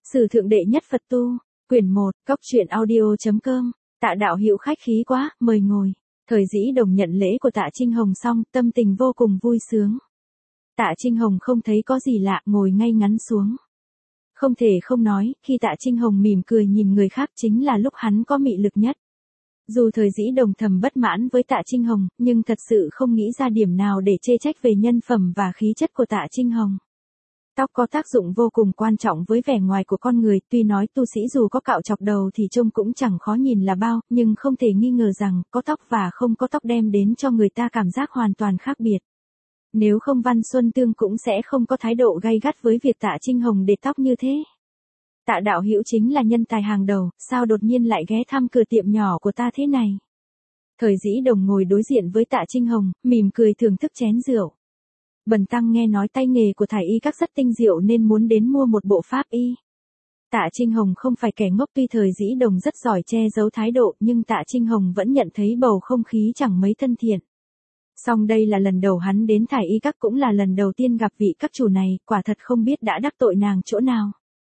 Sử thượng đệ nhất Phật tu, quyển 1, cóc truyện audio.com, Tạ đạo hữu khách khí quá, mời ngồi. Thời Dĩ Đồng nhận lễ của Tạ Trinh Hồng xong, tâm tình vô cùng vui sướng. Tạ Trinh Hồng không thấy có gì lạ, ngồi ngay ngắn xuống. Không thể không nói, khi Tạ Trinh Hồng mỉm cười nhìn người khác chính là lúc hắn có mị lực nhất. Dù Thời Dĩ Đồng thầm bất mãn với Tạ Trinh Hồng, nhưng thật sự không nghĩ ra điểm nào để chê trách về nhân phẩm và khí chất của Tạ Trinh Hồng. Tóc có tác dụng vô cùng quan trọng với vẻ ngoài của con người, tuy nói tu sĩ dù có cạo chọc đầu thì trông cũng chẳng khó nhìn là bao, nhưng không thể nghi ngờ rằng có tóc và không có tóc đem đến cho người ta cảm giác hoàn toàn khác biệt. Nếu không Văn Xuân Tương cũng sẽ không có thái độ gay gắt với việc Tạ Trinh Hồng để tóc như thế. Tạ đạo hữu chính là nhân tài hàng đầu, sao đột nhiên lại ghé thăm cửa tiệm nhỏ của ta thế này? Thời Dĩ Đồng ngồi đối diện với Tạ Trinh Hồng, mỉm cười thưởng thức chén rượu. Bần tăng nghe nói tay nghề của thải y các rất tinh diệu nên muốn đến mua một bộ pháp y. Tạ Trinh Hồng không phải kẻ ngốc, tuy Thời Dĩ Đồng rất giỏi che giấu thái độ nhưng Tạ Trinh Hồng vẫn nhận thấy bầu không khí chẳng mấy thân thiện. Song đây là lần đầu hắn đến thải y các, cũng là lần đầu tiên gặp vị các chủ này, quả thật không biết đã đắc tội nàng chỗ nào.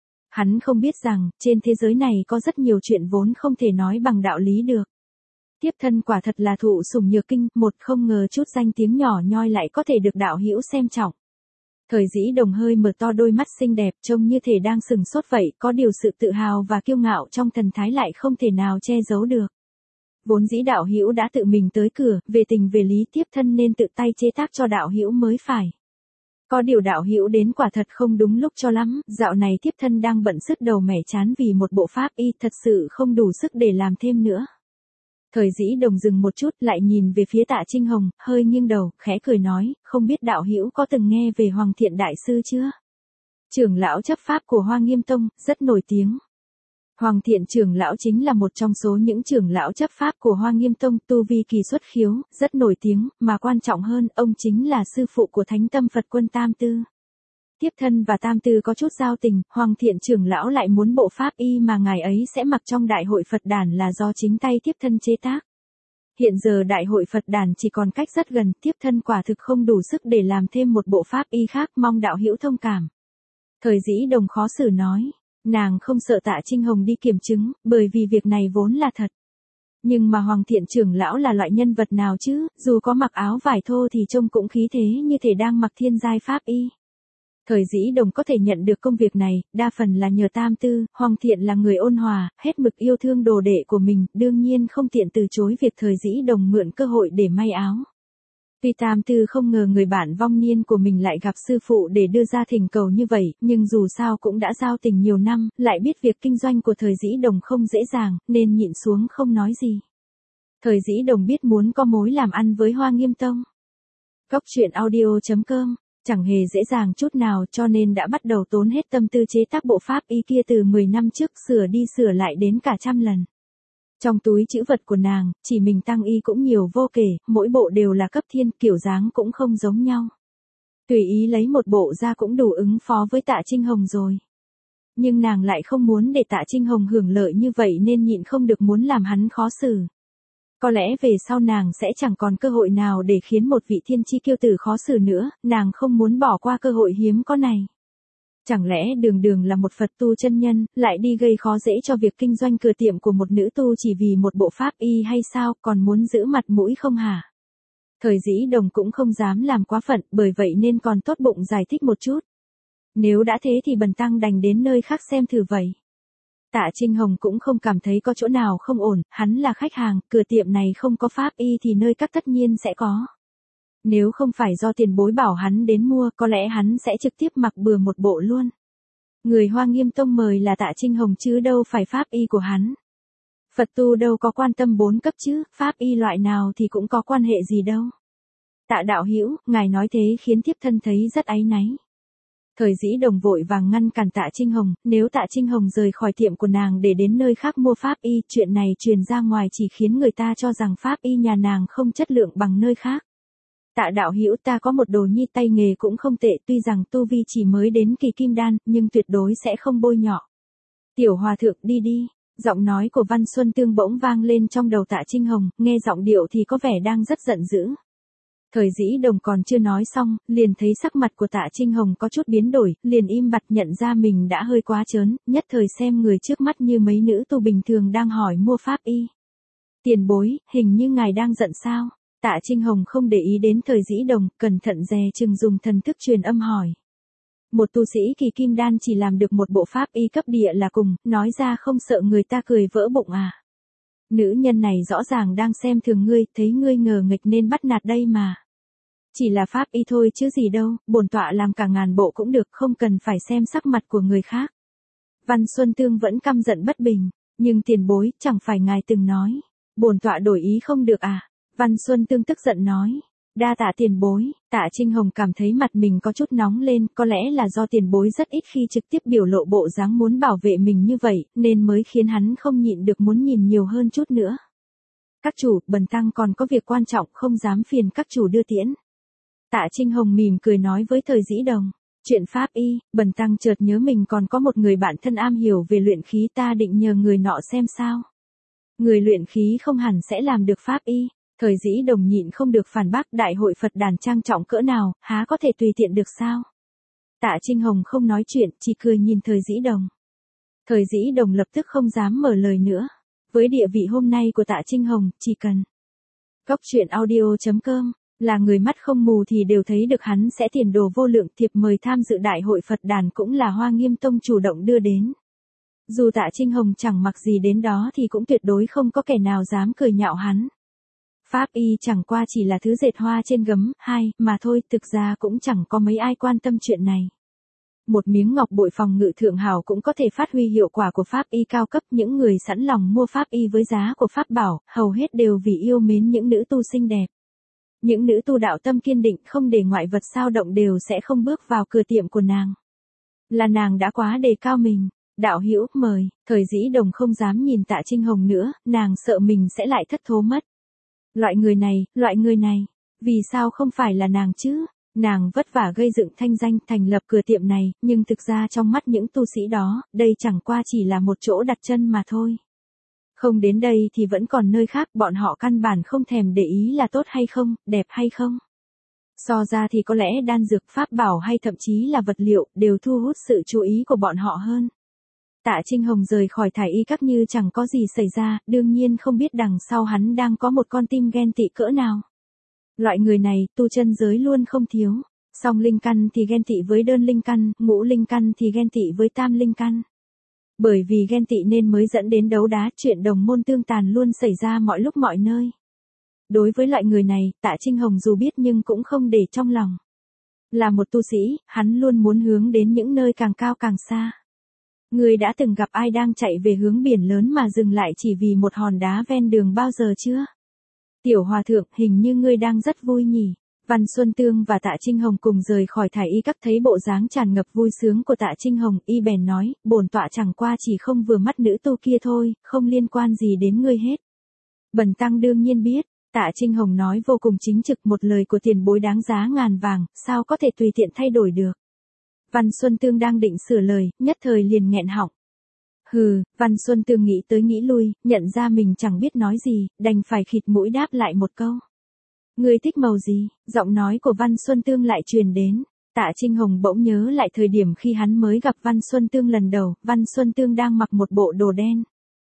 Hắn không biết rằng, trên thế giới này có rất nhiều chuyện vốn không thể nói bằng đạo lý được. Tiếp thân quả thật là thụ sủng nhược kinh, một không ngờ chút danh tiếng nhỏ nhoi lại có thể được đạo hữu xem trọng. Thời Dĩ Đồng hơi mở to đôi mắt xinh đẹp, trông như thể đang sừng sốt vậy, có điều sự tự hào và kiêu ngạo trong thần thái lại không thể nào che giấu được. Vốn dĩ đạo hữu đã tự mình tới cửa, về tình về lý tiếp thân nên tự tay chế tác cho đạo hữu mới phải. Có điều đạo hữu đến quả thật không đúng lúc cho lắm, dạo này tiếp thân đang bận sứt đầu mẻ chán vì một bộ pháp y, thật sự không đủ sức để làm thêm nữa. Thời Dĩ Đồng dừng một chút, lại nhìn về phía Tạ Trinh Hồng, hơi nghiêng đầu, khẽ cười nói, không biết đạo hữu có từng nghe về Hoàng Thiện Đại Sư chưa? Trưởng lão chấp pháp của Hoa Nghiêm Tông, rất nổi tiếng. Hoàng Thiện trưởng lão chính là một trong số những trưởng lão chấp pháp của Hoa Nghiêm Tông, tu vi kỳ xuất khiếu, rất nổi tiếng, mà quan trọng hơn, ông chính là sư phụ của Thánh Tâm Phật Quân Tam Tư. Tiếp thân và Tam Tư có chút giao tình, Hoàng Thiện trưởng lão lại muốn bộ pháp y mà ngài ấy sẽ mặc trong đại hội Phật đản là do chính tay tiếp thân chế tác. Hiện giờ đại hội Phật đản chỉ còn cách rất gần, tiếp thân quả thực không đủ sức để làm thêm một bộ pháp y khác, mong đạo hữu thông cảm. Thời Dĩ Đồng khó xử nói, nàng không sợ Tạ Trinh Hồng đi kiểm chứng, bởi vì việc này vốn là thật. Nhưng mà Hoàng Thiện trưởng lão là loại nhân vật nào chứ, dù có mặc áo vải thô thì trông cũng khí thế như thể đang mặc thiên giai pháp y. Thời Dĩ Đồng có thể nhận được công việc này, đa phần là nhờ Tam Tư, Hoàng Thiện là người ôn hòa, hết mực yêu thương đồ đệ của mình, đương nhiên không tiện từ chối việc Thời Dĩ Đồng mượn cơ hội để may áo. Tuy Tam Tư không ngờ người bạn vong niên của mình lại gặp sư phụ để đưa ra thỉnh cầu như vậy, nhưng dù sao cũng đã giao tình nhiều năm, lại biết việc kinh doanh của Thời Dĩ Đồng không dễ dàng, nên nhịn xuống không nói gì. Thời Dĩ Đồng biết muốn có mối làm ăn với Hoa Nghiêm Tông. Cóc truyện audio.com chẳng hề dễ dàng chút nào, cho nên đã bắt đầu tốn hết tâm tư chế tác bộ pháp y kia từ 10 năm trước, sửa đi sửa lại đến cả trăm lần. Trong túi trữ vật của nàng, chỉ mình tăng y cũng nhiều vô kể, mỗi bộ đều là cấp thiên, kiểu dáng cũng không giống nhau. Tùy ý lấy một bộ ra cũng đủ ứng phó với Tạ Trinh Hồng rồi. Nhưng nàng lại không muốn để Tạ Trinh Hồng hưởng lợi như vậy nên nhịn không được muốn làm hắn khó xử. Có lẽ về sau nàng sẽ chẳng còn cơ hội nào để khiến một vị thiên chi kiêu tử khó xử nữa, nàng không muốn bỏ qua cơ hội hiếm có này. Chẳng lẽ đường đường là một Phật tu chân nhân, lại đi gây khó dễ cho việc kinh doanh cửa tiệm của một nữ tu chỉ vì một bộ pháp y hay sao, còn muốn giữ mặt mũi không hả? Thời Dĩ Đồng cũng không dám làm quá phận, bởi vậy nên còn tốt bụng giải thích một chút. Nếu đã thế thì bần tăng đành đến nơi khác xem thử vậy. Tạ Trinh Hồng cũng không cảm thấy có chỗ nào không ổn, hắn là khách hàng, cửa tiệm này không có pháp y thì nơi các tất nhiên sẽ có. Nếu không phải do tiền bối bảo hắn đến mua, có lẽ hắn sẽ trực tiếp mặc bừa một bộ luôn. Người Hoa Nghiêm Tông mời là Tạ Trinh Hồng chứ đâu phải pháp y của hắn. Phật tu đâu có quan tâm 4 cấp chứ, pháp y loại nào thì cũng có quan hệ gì đâu. Tạ đạo hữu, ngài nói thế khiến tiếp thân thấy rất áy náy. Thời Dĩ Đồng vội vàng ngăn cản Tạ Trinh Hồng, nếu Tạ Trinh Hồng rời khỏi tiệm của nàng để đến nơi khác mua pháp y, chuyện này truyền ra ngoài chỉ khiến người ta cho rằng pháp y nhà nàng không chất lượng bằng nơi khác. Tạ đạo hữu, ta có một đồ nhi tay nghề cũng không tệ, tuy rằng tu vi chỉ mới đến kỳ kim đan, nhưng tuyệt đối sẽ không bôi nhọ. Tiểu hòa thượng đi đi, giọng nói của Văn Xuân Tương bỗng vang lên trong đầu Tạ Trinh Hồng, nghe giọng điệu thì có vẻ đang rất giận dữ. Thời Dĩ Đồng còn chưa nói xong, liền thấy sắc mặt của Tạ Trinh Hồng có chút biến đổi, liền im bặt nhận ra mình đã hơi quá trớn, nhất thời xem người trước mắt như mấy nữ tu bình thường đang hỏi mua pháp y. Tiền bối, hình như ngài đang giận sao? Tạ Trinh Hồng không để ý đến Thời Dĩ Đồng, cẩn thận dè chừng dùng thần thức truyền âm hỏi. Một tu sĩ kỳ kim đan chỉ làm được một bộ pháp y cấp địa là cùng, nói ra không sợ người ta cười vỡ bụng à? Nữ nhân này rõ ràng đang xem thường ngươi, thấy ngươi ngờ nghịch nên bắt nạt đây mà. Chỉ là pháp y thôi chứ gì đâu, bổn tọa làm cả ngàn bộ cũng được, không cần phải xem sắc mặt của người khác. Văn Xuân Tương vẫn căm giận bất bình, nhưng tiền bối, chẳng phải ngài từng nói, bổn tọa đổi ý không được à? Văn Xuân Tương tức giận nói, đa tạ tiền bối. Tạ Trinh Hồng cảm thấy mặt mình có chút nóng lên, có lẽ là do tiền bối rất ít khi trực tiếp biểu lộ bộ dáng muốn bảo vệ mình như vậy, nên mới khiến hắn không nhịn được muốn nhìn nhiều hơn chút nữa. Các chủ, bần tăng còn có việc quan trọng, không dám phiền các chủ đưa tiễn. Tạ Trinh Hồng mỉm cười nói với Thời Dĩ Đồng, chuyện pháp y, bần tăng chợt nhớ mình còn có một người bạn thân am hiểu về luyện khí, ta định nhờ người nọ xem sao. Người luyện khí không hẳn sẽ làm được pháp y. Thời Dĩ Đồng nhịn không được phản bác, đại hội Phật đàn trang trọng cỡ nào, há có thể tùy tiện được sao? Tạ Trinh Hồng không nói chuyện, chỉ cười nhìn Thời Dĩ Đồng. Thời Dĩ Đồng lập tức không dám mở lời nữa. Với địa vị hôm nay của Tạ Trinh Hồng, chỉ cần Cốc truyện audio.com là người mắt không mù thì đều thấy được hắn sẽ tiền đồ vô lượng. Thiệp mời tham dự đại hội Phật đàn cũng là Hoa Nghiêm Tông chủ động đưa đến. Dù Tạ Trinh Hồng chẳng mặc gì đến đó thì cũng tuyệt đối không có kẻ nào dám cười nhạo hắn. Pháp y chẳng qua chỉ là thứ dệt hoa trên gấm, mà thôi, thực ra cũng chẳng có mấy ai quan tâm chuyện này. Một miếng ngọc bội phòng ngự thượng hảo cũng có thể phát huy hiệu quả của pháp y cao cấp, những người sẵn lòng mua pháp y với giá của pháp bảo, hầu hết đều vì yêu mến những nữ tu xinh đẹp. Những nữ tu đạo tâm kiên định không để ngoại vật xao động đều sẽ không bước vào cửa tiệm của nàng. Là nàng đã quá đề cao mình. Đạo hữu, mời. Thời Dĩ Đồng không dám nhìn Tạ Trinh Hồng nữa, nàng sợ mình sẽ lại thất thố mất. Loại người này, vì sao không phải là nàng chứ? Nàng vất vả gây dựng thanh danh, thành lập cửa tiệm này, nhưng thực ra trong mắt những tu sĩ đó, đây chẳng qua chỉ là một chỗ đặt chân mà thôi. Không đến đây thì vẫn còn nơi khác, bọn họ căn bản không thèm để ý là tốt hay không, đẹp hay không. So ra thì có lẽ đan dược, pháp bảo hay thậm chí là vật liệu, đều thu hút sự chú ý của bọn họ hơn. Tạ Trinh Hồng rời khỏi Thải Y Các như chẳng có gì xảy ra, đương nhiên không biết đằng sau hắn đang có một con tim ghen tị cỡ nào. Loại người này, tu chân giới luôn không thiếu. Song linh căn thì ghen tị với đơn linh căn, ngũ linh căn thì ghen tị với tam linh căn. Bởi vì ghen tị nên mới dẫn đến đấu đá, chuyện đồng môn tương tàn luôn xảy ra mọi lúc mọi nơi. Đối với loại người này, Tạ Trinh Hồng dù biết nhưng cũng không để trong lòng. Là một tu sĩ, hắn luôn muốn hướng đến những nơi càng cao càng xa. Ngươi đã từng gặp ai đang chạy về hướng biển lớn mà dừng lại chỉ vì một hòn đá ven đường bao giờ chưa? Tiểu hòa thượng, hình như ngươi đang rất vui nhỉ? Văn Xuân Tương và Tạ Trinh Hồng cùng rời khỏi Thải Y Các, thấy bộ dáng tràn ngập vui sướng của Tạ Trinh Hồng, y bèn nói, bổn tọa chẳng qua chỉ không vừa mắt nữ tu kia thôi, không liên quan gì đến ngươi hết. Bần tăng đương nhiên biết. Tạ Trinh Hồng nói vô cùng chính trực, một lời của tiền bối đáng giá ngàn vàng, sao có thể tùy tiện thay đổi được. Văn Xuân Tương đang định sửa lời, nhất thời liền nghẹn họng. Hừ, Văn Xuân Tương nghĩ tới nghĩ lui, nhận ra mình chẳng biết nói gì, đành phải khịt mũi đáp lại một câu. Ngươi thích màu gì? Giọng nói của Văn Xuân Tương lại truyền đến. Tạ Trinh Hồng bỗng nhớ lại thời điểm khi hắn mới gặp Văn Xuân Tương lần đầu, Văn Xuân Tương đang mặc một bộ đồ đen.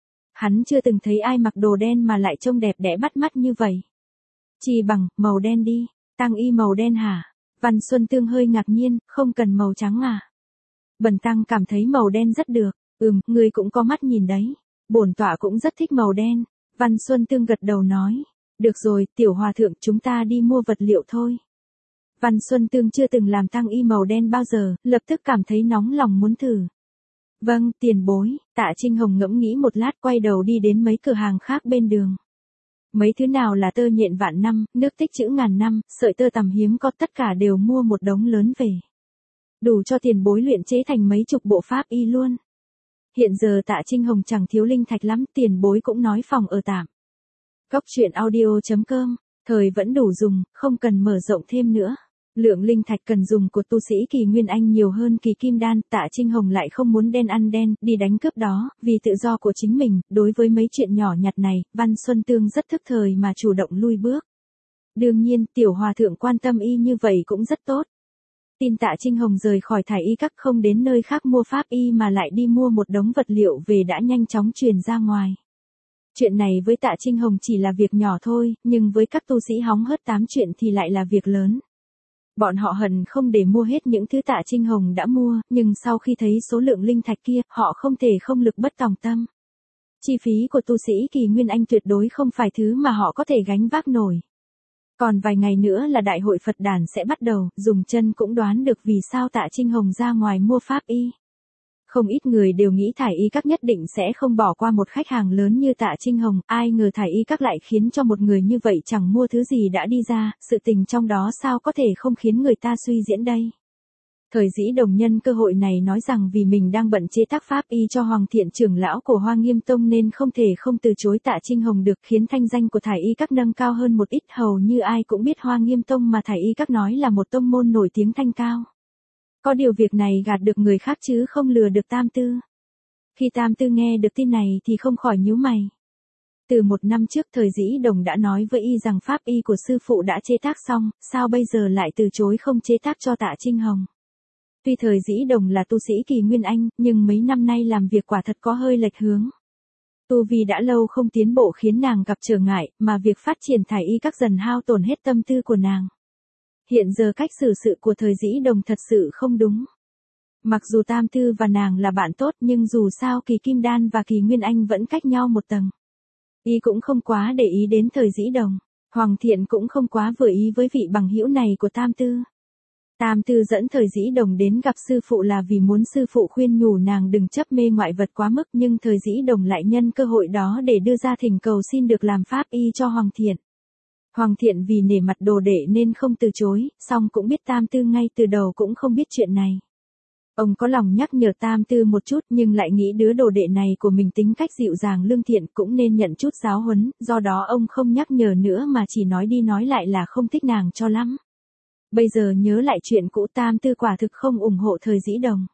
Hắn chưa từng thấy ai mặc đồ đen mà lại trông đẹp đẽ bắt mắt như vậy. Chỉ bằng, màu đen đi, tăng y màu đen hả? Văn Xuân Tương hơi ngạc nhiên, không cần màu trắng à? Bần tăng cảm thấy màu đen rất được, ngươi cũng có mắt nhìn đấy. Bổn tọa cũng rất thích màu đen. Văn Xuân Tương gật đầu nói. Được rồi, tiểu hòa thượng, chúng ta đi mua vật liệu thôi. Văn Xuân Tương chưa từng làm tăng y màu đen bao giờ, lập tức cảm thấy nóng lòng muốn thử. Vâng, tiền bối. Tạ Trinh Hồng ngẫm nghĩ một lát, quay đầu đi đến mấy cửa hàng khác bên đường. Mấy thứ nào là tơ nhện vạn năm, nước tích trữ ngàn năm, sợi tơ tằm hiếm có, tất cả đều mua một đống lớn về. Đủ cho tiền bối luyện chế thành mấy chục bộ pháp y luôn. Hiện giờ Tạ Trinh Hồng chẳng thiếu linh thạch lắm, tiền bối cũng nói phòng ở tạm. Cốc truyện audio.com, thời vẫn đủ dùng, không cần mở rộng thêm nữa. Lượng linh thạch cần dùng của tu sĩ kỳ Nguyên Anh nhiều hơn kỳ Kim Đan, Tạ Trinh Hồng lại không muốn đen ăn đen, đi đánh cướp đó, vì tự do của chính mình, đối với mấy chuyện nhỏ nhặt này, Văn Xuân Tương rất thức thời mà chủ động lui bước. Đương nhiên, tiểu hòa thượng quan tâm y như vậy cũng rất tốt. Tin Tạ Trinh Hồng rời khỏi Thái Y các không đến nơi khác mua pháp y mà lại đi mua một đống vật liệu về đã nhanh chóng truyền ra ngoài. Chuyện này với Tạ Trinh Hồng chỉ là việc nhỏ thôi, nhưng với các tu sĩ hóng hớt tám chuyện thì lại là việc lớn. Bọn họ hận không để mua hết những thứ Tạ Trinh Hồng đã mua, nhưng sau khi thấy số lượng linh thạch kia, họ không thể không lực bất tòng tâm. Chi phí của tu sĩ Kỳ Nguyên Anh tuyệt đối không phải thứ mà họ có thể gánh vác nổi. Còn vài ngày nữa là đại hội Phật đản sẽ bắt đầu, dùng chân cũng đoán được vì sao Tạ Trinh Hồng ra ngoài mua pháp y. Không ít người đều nghĩ Thải Y Các nhất định sẽ không bỏ qua một khách hàng lớn như Tạ Trinh Hồng, ai ngờ Thải Y Các lại khiến cho một người như vậy chẳng mua thứ gì đã đi ra, sự tình trong đó sao có thể không khiến người ta suy diễn đây. Thời Dĩ Đồng nhân cơ hội này nói rằng vì mình đang bận chế tác pháp y cho Hoàng Thiện trưởng lão của Hoa Nghiêm Tông nên không thể không từ chối Tạ Trinh Hồng được, khiến thanh danh của Thải Y Các nâng cao hơn một ít, hầu như ai cũng biết Hoa Nghiêm Tông mà Thải Y Các nói là một tông môn nổi tiếng thanh cao. Có điều việc này gạt được người khác chứ không lừa được Tam Tư. Khi Tam Tư nghe được tin này thì không khỏi nhíu mày. Từ một năm trước Thời Dĩ Đồng đã nói với y rằng pháp y của sư phụ đã chế tác xong, sao bây giờ lại từ chối không chế tác cho Tạ Trinh Hồng. Tuy Thời Dĩ Đồng là tu sĩ Kỳ Nguyên Anh, nhưng mấy năm nay làm việc quả thật có hơi lệch hướng. Tu vi đã lâu không tiến bộ khiến nàng gặp trở ngại, mà việc phát triển Thải Y Các dần hao tổn hết tâm tư của nàng. Hiện giờ cách xử sự của Thời Dĩ Đồng thật sự không đúng. Mặc dù Tam Tư và nàng là bạn tốt nhưng dù sao Kỳ Kim Đan và Kỳ Nguyên Anh vẫn cách nhau một tầng. Y cũng không quá để ý đến Thời Dĩ Đồng. Hoàng Thiện cũng không quá vừa ý với vị bằng hữu này của Tam Tư. Tam Tư dẫn Thời Dĩ Đồng đến gặp sư phụ là vì muốn sư phụ khuyên nhủ nàng đừng chấp mê ngoại vật quá mức, nhưng Thời Dĩ Đồng lại nhân cơ hội đó để đưa ra thỉnh cầu xin được làm pháp y cho Hoàng Thiện. Hoàng Thiện vì nể mặt đồ đệ nên không từ chối, song cũng biết Tam Tư ngay từ đầu cũng không biết chuyện này. Ông có lòng nhắc nhở Tam Tư một chút nhưng lại nghĩ đứa đồ đệ này của mình tính cách dịu dàng lương thiện cũng nên nhận chút giáo huấn, do đó ông không nhắc nhở nữa mà chỉ nói đi nói lại là không thích nàng cho lắm. Bây giờ nhớ lại chuyện cũ, Tam Tư quả thực không ủng hộ Thời Dĩ Đồng.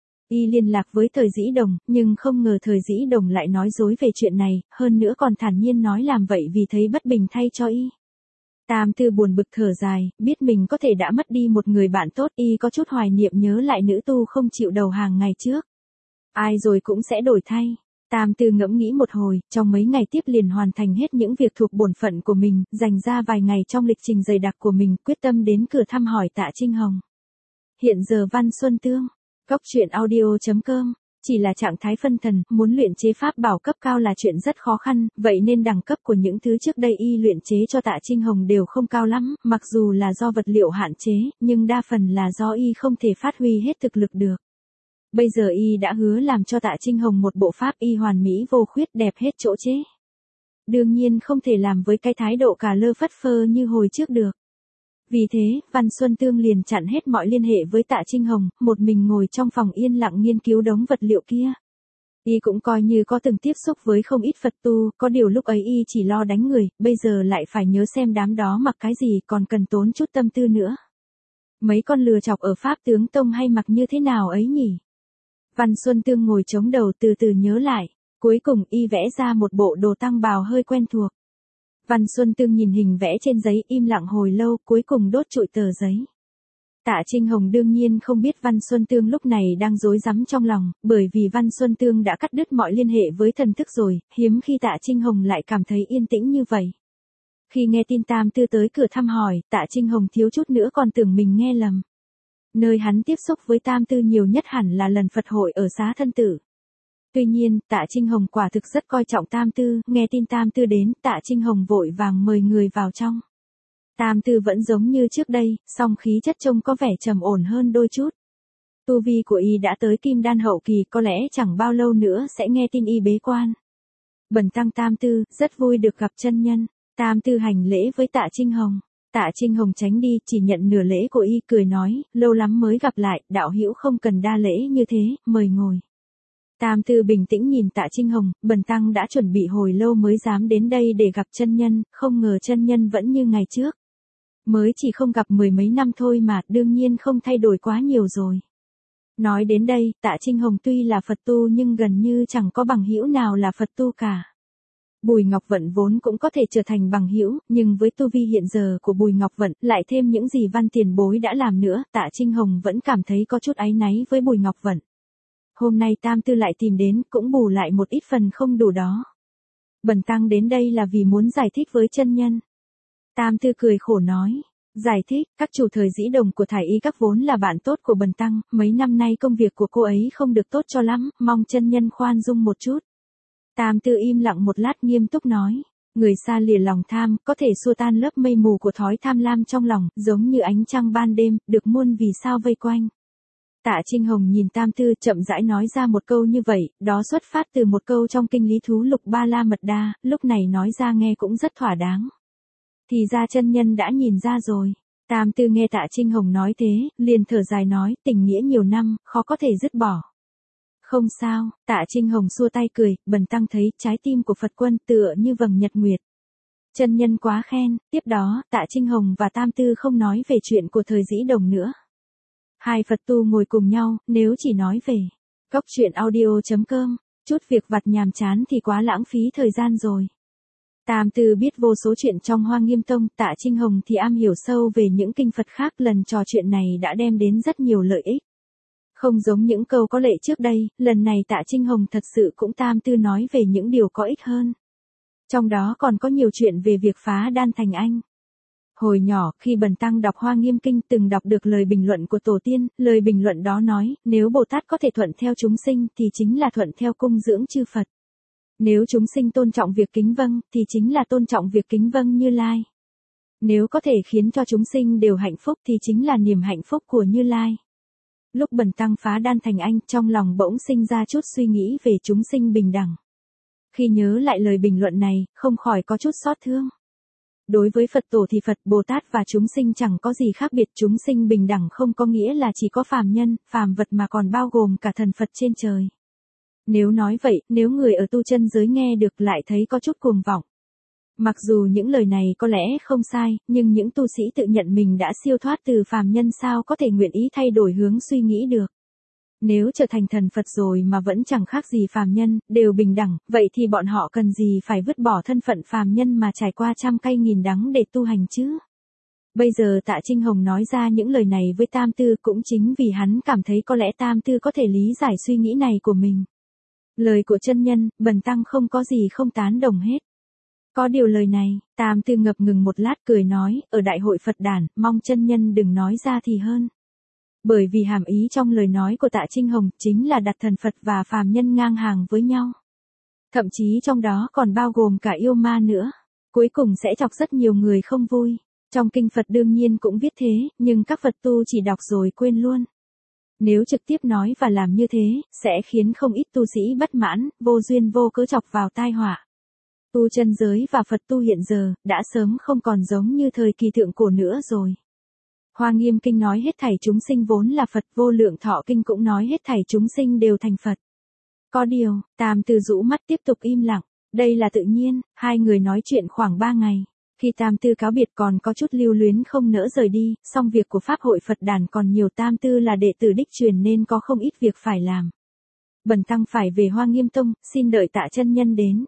Y liên lạc với Thời Dĩ Đồng, nhưng không ngờ Thời Dĩ Đồng lại nói dối về chuyện này, hơn nữa còn thản nhiên nói làm vậy vì thấy bất bình thay cho Y. Tam Tư buồn bực thở dài, biết mình có thể đã mất đi một người bạn tốt, Y có chút hoài niệm nhớ lại nữ tu không chịu đầu hàng ngày trước. Ai rồi cũng sẽ đổi thay. Tam Tư ngẫm nghĩ một hồi, trong mấy ngày tiếp liền hoàn thành hết những việc thuộc bổn phận của mình, dành ra vài ngày trong lịch trình dày đặc của mình, quyết tâm đến cửa thăm hỏi Tạ Trinh Hồng. Hiện giờ Văn Xuân Tương, goctruyện.audio.com, chỉ là trạng thái phân thần, muốn luyện chế pháp bảo cấp cao là chuyện rất khó khăn, vậy nên đẳng cấp của những thứ trước đây y luyện chế cho Tạ Trinh Hồng đều không cao lắm, mặc dù là do vật liệu hạn chế, nhưng đa phần là do y không thể phát huy hết thực lực được. Bây giờ y đã hứa làm cho Tạ Trinh Hồng một bộ pháp y hoàn mỹ vô khuyết đẹp hết chỗ chế. Đương nhiên không thể làm với cái thái độ cà lơ phất phơ như hồi trước được. Vì thế, Văn Xuân Tương liền chặn hết mọi liên hệ với Tạ Trinh Hồng, một mình ngồi trong phòng yên lặng nghiên cứu đống vật liệu kia. Y cũng coi như có từng tiếp xúc với không ít Phật tu, có điều lúc ấy y chỉ lo đánh người, bây giờ lại phải nhớ xem đám đó mặc cái gì còn cần tốn chút tâm tư nữa. Mấy con lừa chọc ở Pháp Tướng Tông hay mặc như thế nào ấy nhỉ? Văn Xuân Tương ngồi chống đầu từ từ nhớ lại, cuối cùng y vẽ ra một bộ đồ tăng bào hơi quen thuộc. Văn Xuân Tương nhìn hình vẽ trên giấy im lặng hồi lâu, cuối cùng đốt trụi tờ giấy. Tạ Trinh Hồng đương nhiên không biết Văn Xuân Tương lúc này đang rối rắm trong lòng, bởi vì Văn Xuân Tương đã cắt đứt mọi liên hệ với thần thức rồi, hiếm khi Tạ Trinh Hồng lại cảm thấy yên tĩnh như vậy. Khi nghe tin Tam Tư tới cửa thăm hỏi, Tạ Trinh Hồng thiếu chút nữa còn tưởng mình nghe lầm. Nơi hắn tiếp xúc với Tam Tư nhiều nhất hẳn là lần Phật hội ở Xá Thân Tử. Tuy nhiên, Tạ Trinh Hồng quả thực rất coi trọng Tam Tư, nghe tin Tam Tư đến, Tạ Trinh Hồng vội vàng mời người vào trong. Tam Tư vẫn giống như trước đây, song khí chất trông có vẻ trầm ổn hơn đôi chút. Tu vi của y đã tới Kim Đan hậu kỳ, có lẽ chẳng bao lâu nữa sẽ nghe tin y bế quan. Bần tăng Tam Tư, rất vui được gặp chân nhân. Tam Tư hành lễ với Tạ Trinh Hồng. Tạ Trinh Hồng tránh đi, chỉ nhận nửa lễ của y, cười nói, lâu lắm mới gặp lại, đạo hữu không cần đa lễ như thế, mời ngồi. Tam Tư bình tĩnh nhìn Tạ Trinh Hồng, bần tăng đã chuẩn bị hồi lâu mới dám đến đây để gặp chân nhân, không ngờ chân nhân vẫn như ngày trước. Mới chỉ không gặp mười mấy năm thôi mà, đương nhiên không thay đổi quá nhiều rồi. Nói đến đây, Tạ Trinh Hồng tuy là Phật tu nhưng gần như chẳng có bằng hữu nào là Phật tu cả. Bùi Ngọc Vận vốn cũng có thể trở thành bằng hữu, nhưng với tu vi hiện giờ của Bùi Ngọc Vận, lại thêm những gì Văn tiền bối đã làm nữa, Tạ Trinh Hồng vẫn cảm thấy có chút áy náy với Bùi Ngọc Vận. Hôm nay Tam Tư lại tìm đến, cũng bù lại một ít phần không đủ đó. Bần tăng đến đây là vì muốn giải thích với chân nhân. Tam Tư cười khổ nói. Giải thích, các chủ thời dĩ đồng của thải y các vốn là bạn tốt của bần tăng, mấy năm nay công việc của cô ấy không được tốt cho lắm, mong chân nhân khoan dung một chút. Tam Tư im lặng một lát nghiêm túc nói. Người xa lìa lòng tham, có thể xua tan lớp mây mù của thói tham lam trong lòng, giống như ánh trăng ban đêm, được muôn vì sao vây quanh. Tạ Trinh Hồng nhìn Tam Tư chậm rãi nói ra một câu như vậy, đó xuất phát từ một câu trong kinh Lý Thú Lục Ba La Mật Đa, lúc này nói ra nghe cũng rất thỏa đáng. Thì ra chân nhân đã nhìn ra rồi. Tam Tư nghe Tạ Trinh Hồng nói thế, liền thở dài nói, tình nghĩa nhiều năm, khó có thể dứt bỏ. Không sao, Tạ Trinh Hồng xua tay cười, bần tăng thấy trái tim của Phật quân tựa như vầng nhật nguyệt. Chân nhân quá khen, tiếp đó, Tạ Trinh Hồng và Tam Tư không nói về chuyện của thời dĩ đồng nữa. Hai Phật tu ngồi cùng nhau, nếu chỉ nói về cốc truyện audio.com, chút việc vặt nhàm chán thì quá lãng phí thời gian rồi. Tam Tư biết vô số chuyện trong Hoa Nghiêm Tông, Tạ Trinh Hồng thì am hiểu sâu về những kinh Phật khác, lần trò chuyện này đã đem đến rất nhiều lợi ích. Không giống những câu có lệ trước đây, lần này Tạ Trinh Hồng thật sự cũng Tam Tư nói về những điều có ích hơn. Trong đó còn có nhiều chuyện về việc phá đan thành anh. Hồi nhỏ, khi bần tăng đọc Hoa Nghiêm Kinh từng đọc được lời bình luận của Tổ tiên, lời bình luận đó nói, nếu Bồ Tát có thể thuận theo chúng sinh thì chính là thuận theo cung dưỡng chư Phật. Nếu chúng sinh tôn trọng việc kính vâng, thì chính là tôn trọng việc kính vâng Như Lai. Nếu có thể khiến cho chúng sinh đều hạnh phúc thì chính là niềm hạnh phúc của Như Lai. Lúc bần tăng phá đan thành anh, trong lòng bỗng sinh ra chút suy nghĩ về chúng sinh bình đẳng. Khi nhớ lại lời bình luận này, không khỏi có chút xót thương. Đối với Phật tổ thì Phật, Bồ Tát và chúng sinh chẳng có gì khác biệt, chúng sinh bình đẳng không có nghĩa là chỉ có phàm nhân, phàm vật mà còn bao gồm cả thần Phật trên trời. Nếu nói vậy, nếu người ở tu chân giới nghe được lại thấy có chút cuồng vọng. Mặc dù những lời này có lẽ không sai, nhưng những tu sĩ tự nhận mình đã siêu thoát từ phàm nhân sao có thể nguyện ý thay đổi hướng suy nghĩ được. Nếu trở thành thần Phật rồi mà vẫn chẳng khác gì phàm nhân, đều bình đẳng, vậy thì bọn họ cần gì phải vứt bỏ thân phận phàm nhân mà trải qua trăm cay nghìn đắng để tu hành chứ? Bây giờ Tạ Trinh Hồng nói ra những lời này với Tam Tư cũng chính vì hắn cảm thấy có lẽ Tam Tư có thể lý giải suy nghĩ này của mình. Lời của chân nhân, bần tăng không có gì không tán đồng hết. Có điều lời này, Tam Tư ngập ngừng một lát cười nói, ở đại hội Phật đản, mong chân nhân đừng nói ra thì hơn. Bởi vì hàm ý trong lời nói của Tạ Trinh Hồng chính là đặt thần Phật và phàm nhân ngang hàng với nhau. Thậm chí trong đó còn bao gồm cả yêu ma nữa. Cuối cùng sẽ chọc rất nhiều người không vui. Trong kinh Phật đương nhiên cũng viết thế, nhưng các Phật tu chỉ đọc rồi quên luôn. Nếu trực tiếp nói và làm như thế, sẽ khiến không ít tu sĩ bất mãn, vô duyên vô cớ chọc vào tai họa. Tu chân giới và Phật tu hiện giờ, đã sớm không còn giống như thời kỳ thượng cổ nữa rồi. Hoa Nghiêm Kinh nói hết thảy chúng sinh vốn là Phật, Vô Lượng Thọ Kinh cũng nói hết thảy chúng sinh đều thành Phật. Có điều, Tam Tư rũ mắt tiếp tục im lặng, đây là tự nhiên, hai người nói chuyện khoảng 3 ngày. Khi Tam Tư cáo biệt còn có chút lưu luyến không nỡ rời đi, song việc của Pháp hội Phật đàn còn nhiều, Tam Tư là đệ tử đích truyền nên có không ít việc phải làm. Bần tăng phải về Hoa Nghiêm Tông, xin đợi Tạ chân nhân đến.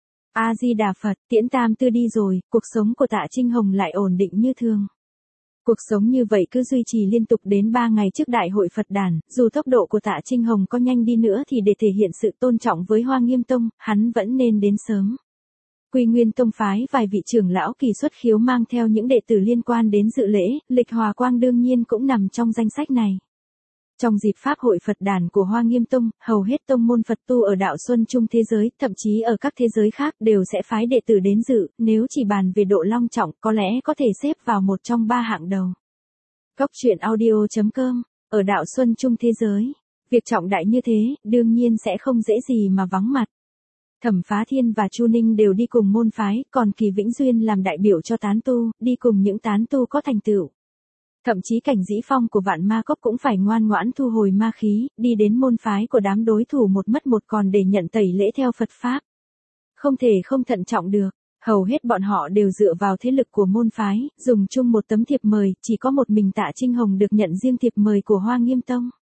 A Di Đà Phật, tiễn Tam Tư đi rồi, cuộc sống của Tạ Trinh Hồng lại ổn định như thường. Cuộc sống như vậy cứ duy trì liên tục đến 3 ngày trước đại hội Phật đản, dù tốc độ của Tạ Trinh Hồng có nhanh đi nữa thì để thể hiện sự tôn trọng với Hoa Nghiêm Tông, hắn vẫn nên đến sớm. Quy Nguyên Tông phái vài vị trưởng lão kỳ xuất khiếu mang theo những đệ tử liên quan đến dự lễ, Lịch Hòa Quang đương nhiên cũng nằm trong danh sách này. Trong dịp Pháp hội Phật đản của Hoa Nghiêm Tông, hầu hết tông môn Phật tu ở đạo Xuân Trung thế giới, thậm chí ở các thế giới khác đều sẽ phái đệ tử đến dự, nếu chỉ bàn về độ long trọng, có lẽ có thể xếp vào một trong 3 hạng đầu. Cốc truyện audio.com, ở đạo Xuân Trung thế giới, việc trọng đại như thế, đương nhiên sẽ không dễ gì mà vắng mặt. Thẩm Phá Thiên và Chu Ninh đều đi cùng môn phái, còn Kỳ Vĩnh Duyên làm đại biểu cho tán tu, đi cùng những tán tu có thành tựu. Thậm chí Cảnh Dĩ Phong của Vạn Ma Cốc cũng phải ngoan ngoãn thu hồi ma khí, đi đến môn phái của đám đối thủ một mất một còn để nhận tẩy lễ theo Phật Pháp. Không thể không thận trọng được, hầu hết bọn họ đều dựa vào thế lực của môn phái, dùng chung một tấm thiệp mời, chỉ có một mình Tạ Trinh Hồng được nhận riêng thiệp mời của Hoa Nghiêm Tông.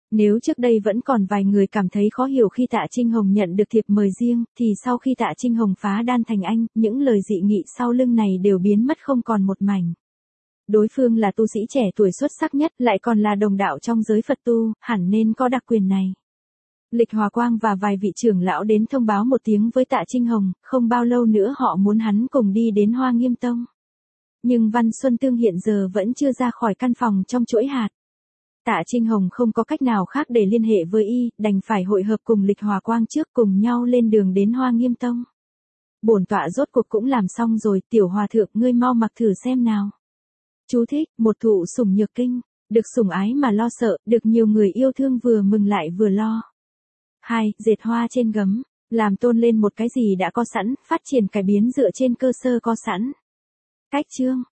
Nếu trước đây vẫn còn vài người cảm thấy khó hiểu khi Tạ Trinh Hồng nhận được thiệp mời riêng, thì sau khi Tạ Trinh Hồng phá đan thành anh, những lời dị nghị sau lưng này đều biến mất không còn một mảnh. Đối phương là tu sĩ trẻ tuổi xuất sắc nhất, lại còn là đồng đạo trong giới Phật tu, hẳn nên có đặc quyền này. Lịch Hòa Quang và vài vị trưởng lão đến thông báo một tiếng với Tạ Trinh Hồng, không bao lâu nữa họ muốn hắn cùng đi đến Hoa Nghiêm Tông. Nhưng Văn Xuân Tương hiện giờ vẫn chưa ra khỏi căn phòng trong chuỗi hạt. Tạ Trinh Hồng không có cách nào khác để liên hệ với y, đành phải hội hợp cùng Lịch Hòa Quang trước, cùng nhau lên đường đến Hoa Nghiêm Tông. Bổn tọa rốt cuộc cũng làm xong rồi, tiểu hòa thượng ngươi mau mặc thử xem nào. Chú thích, một thụ sủng nhược kinh, được sủng ái mà lo sợ, được nhiều người yêu thương vừa mừng lại vừa lo. 2. Dệt hoa trên gấm, làm tôn lên một cái gì đã có sẵn, phát triển cải biến dựa trên cơ sở có sẵn. Cách chương